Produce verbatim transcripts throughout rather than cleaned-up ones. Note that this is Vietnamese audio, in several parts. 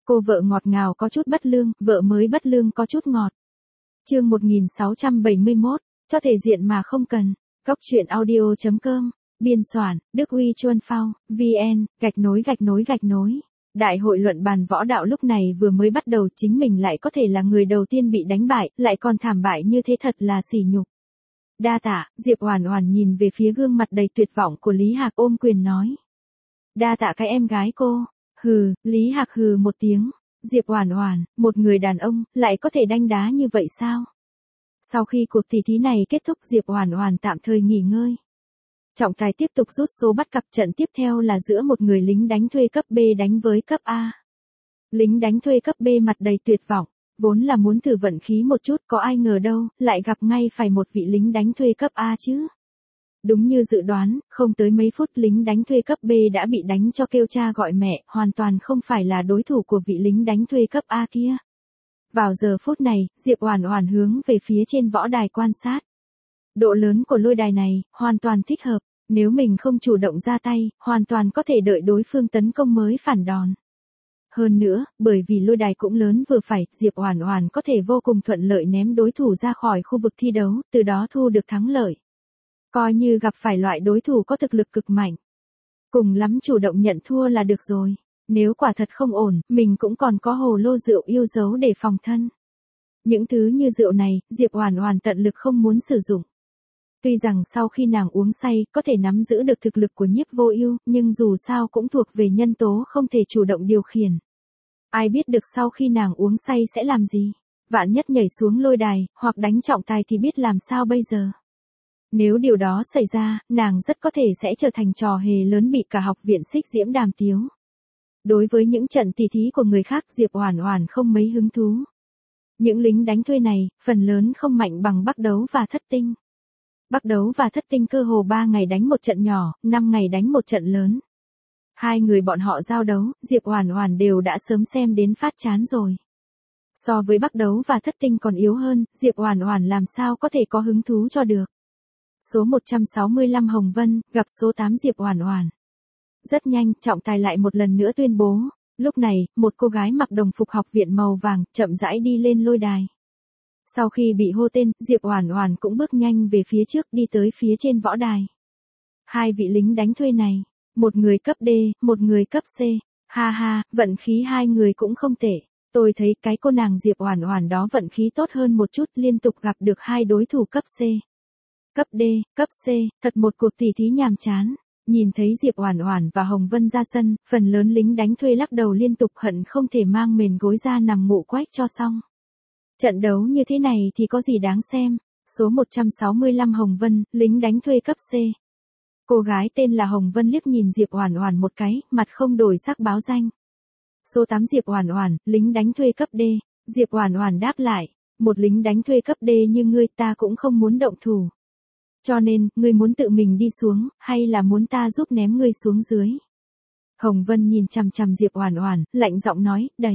Cô vợ ngọt ngào có chút bất lương, vợ mới bất lương có chút ngọt. Chương một nghìn sáu trăm bảy mươi mốt, cho thể diện mà không cần. Góc truyện audio chấm com, biên soạn, Đức Uy Chuân Phao, vn, gạch nối gạch nối gạch nối. Đại hội luận bàn võ đạo lúc này vừa mới bắt đầu, chính mình lại có thể là người đầu tiên bị đánh bại, lại còn thảm bại như thế thật là sỉ nhục. Đa tạ, Diệp Oản Oản nhìn về phía gương mặt đầy tuyệt vọng của Lý Hạc ôm quyền nói. Đa tạ cái em gái cô. Hừ, Lý Hạc hừ một tiếng. Diệp Oản Oản, một người đàn ông, lại có thể đanh đá như vậy sao? Sau khi cuộc tỷ thí này kết thúc, Diệp Oản Oản tạm thời nghỉ ngơi. Trọng tài tiếp tục rút số bắt cặp, trận tiếp theo là giữa một người lính đánh thuê cấp B đánh với cấp A. Lính đánh thuê cấp B mặt đầy tuyệt vọng, vốn là muốn thử vận khí một chút, có ai ngờ đâu, lại gặp ngay phải một vị lính đánh thuê cấp A chứ. Đúng như dự đoán, không tới mấy phút lính đánh thuê cấp B đã bị đánh cho kêu cha gọi mẹ, hoàn toàn không phải là đối thủ của vị lính đánh thuê cấp A kia. Vào giờ phút này, Diệp Oản Oản hướng về phía trên võ đài quan sát. Độ lớn của lôi đài này, hoàn toàn thích hợp, nếu mình không chủ động ra tay, hoàn toàn có thể đợi đối phương tấn công mới phản đòn. Hơn nữa, bởi vì lôi đài cũng lớn vừa phải, Diệp Oản Oản có thể vô cùng thuận lợi ném đối thủ ra khỏi khu vực thi đấu, từ đó thu được thắng lợi. Coi như gặp phải loại đối thủ có thực lực cực mạnh. Cùng lắm chủ động nhận thua là được rồi. Nếu quả thật không ổn, mình cũng còn có hồ lô rượu yêu dấu để phòng thân. Những thứ như rượu này, Diệp Oản Oản tận lực không muốn sử dụng. Tuy rằng sau khi nàng uống say, có thể nắm giữ được thực lực của Nhiếp Vô Ưu, nhưng dù sao cũng thuộc về nhân tố không thể chủ động điều khiển. Ai biết được sau khi nàng uống say sẽ làm gì? Vạn nhất nhảy xuống lôi đài, hoặc đánh trọng tài thì biết làm sao bây giờ? Nếu điều đó xảy ra, nàng rất có thể sẽ trở thành trò hề lớn bị cả học viện Xích Diễm đàm tiếu. Đối với những trận tỷ thí của người khác, Diệp Oản Oản không mấy hứng thú. Những lính đánh thuê này, phần lớn không mạnh bằng Bắc Đấu và Thất Tinh. Bắc Đấu và Thất Tinh cơ hồ ba ngày đánh một trận nhỏ, năm ngày đánh một trận lớn. Hai người bọn họ giao đấu, Diệp Oản Oản đều đã sớm xem đến phát chán rồi. So với Bắc Đấu và Thất Tinh còn yếu hơn, Diệp Oản Oản làm sao có thể có hứng thú cho được. Số một trăm sáu mươi lăm Hồng Vân, gặp số tám Diệp Oản Oản. Rất nhanh, trọng tài lại một lần nữa tuyên bố. Lúc này, một cô gái mặc đồng phục học viện màu vàng, chậm rãi đi lên lôi đài. Sau khi bị hô tên, Diệp Oản Oản cũng bước nhanh về phía trước đi tới phía trên võ đài. Hai vị lính đánh thuê này, một người cấp D, một người cấp C. Ha ha, vận khí hai người cũng không tệ. Tôi thấy cái cô nàng Diệp Oản Oản đó vận khí tốt hơn một chút, liên tục gặp được hai đối thủ cấp C. Cấp D, cấp C, thật một cuộc tỷ thí nhàm chán. Nhìn thấy Diệp Oản Oản và Hồng Vân ra sân, phần lớn lính đánh thuê lắc đầu liên tục, hận không thể mang mền gối ra nằm ngủ quách cho xong. Trận đấu như thế này thì có gì đáng xem. Số một trăm sáu mươi lăm Hồng Vân, lính đánh thuê cấp C. Cô gái tên là Hồng Vân liếc nhìn Diệp Oản Oản một cái, mặt không đổi sắc báo danh. Số tám Diệp Oản Oản, lính đánh thuê cấp D. Diệp Oản Oản đáp lại, một lính đánh thuê cấp D như ngươi ta cũng không muốn động thủ. Cho nên, ngươi muốn tự mình đi xuống, hay là muốn ta giúp ném ngươi xuống dưới? Hồng Vân nhìn chằm chằm Diệp Oản Oản, lạnh giọng nói, đầy.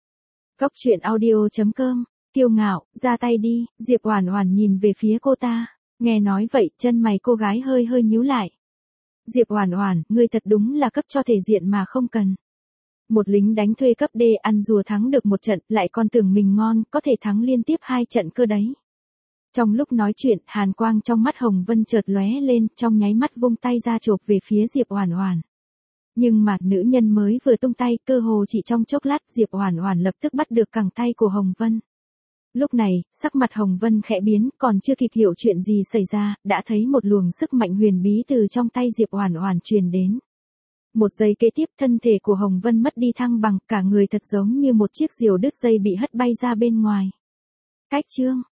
Góc truyện audio chấm com, kiêu ngạo, ra tay đi. Diệp Oản Oản nhìn về phía cô ta, nghe nói vậy, chân mày cô gái hơi hơi nhíu lại. Diệp Oản Oản, ngươi thật đúng là cấp cho thể diện mà không cần. Một lính đánh thuê cấp D ăn rùa thắng được một trận, lại còn tưởng mình ngon, có thể thắng liên tiếp hai trận cơ đấy. Trong lúc nói chuyện, hàn quang trong mắt Hồng Vân chợt lóe lên, trong nháy mắt vung tay ra chộp về phía Diệp Oản Oản. Nhưng mà nữ nhân mới vừa tung tay, cơ hồ chỉ trong chốc lát, Diệp Oản Oản lập tức bắt được cẳng tay của Hồng Vân. Lúc này, sắc mặt Hồng Vân khẽ biến, còn chưa kịp hiểu chuyện gì xảy ra, đã thấy một luồng sức mạnh huyền bí từ trong tay Diệp Oản Oản truyền đến. Một giây kế tiếp, thân thể của Hồng Vân mất đi thăng bằng, cả người thật giống như một chiếc diều đứt dây bị hất bay ra bên ngoài. Cách chương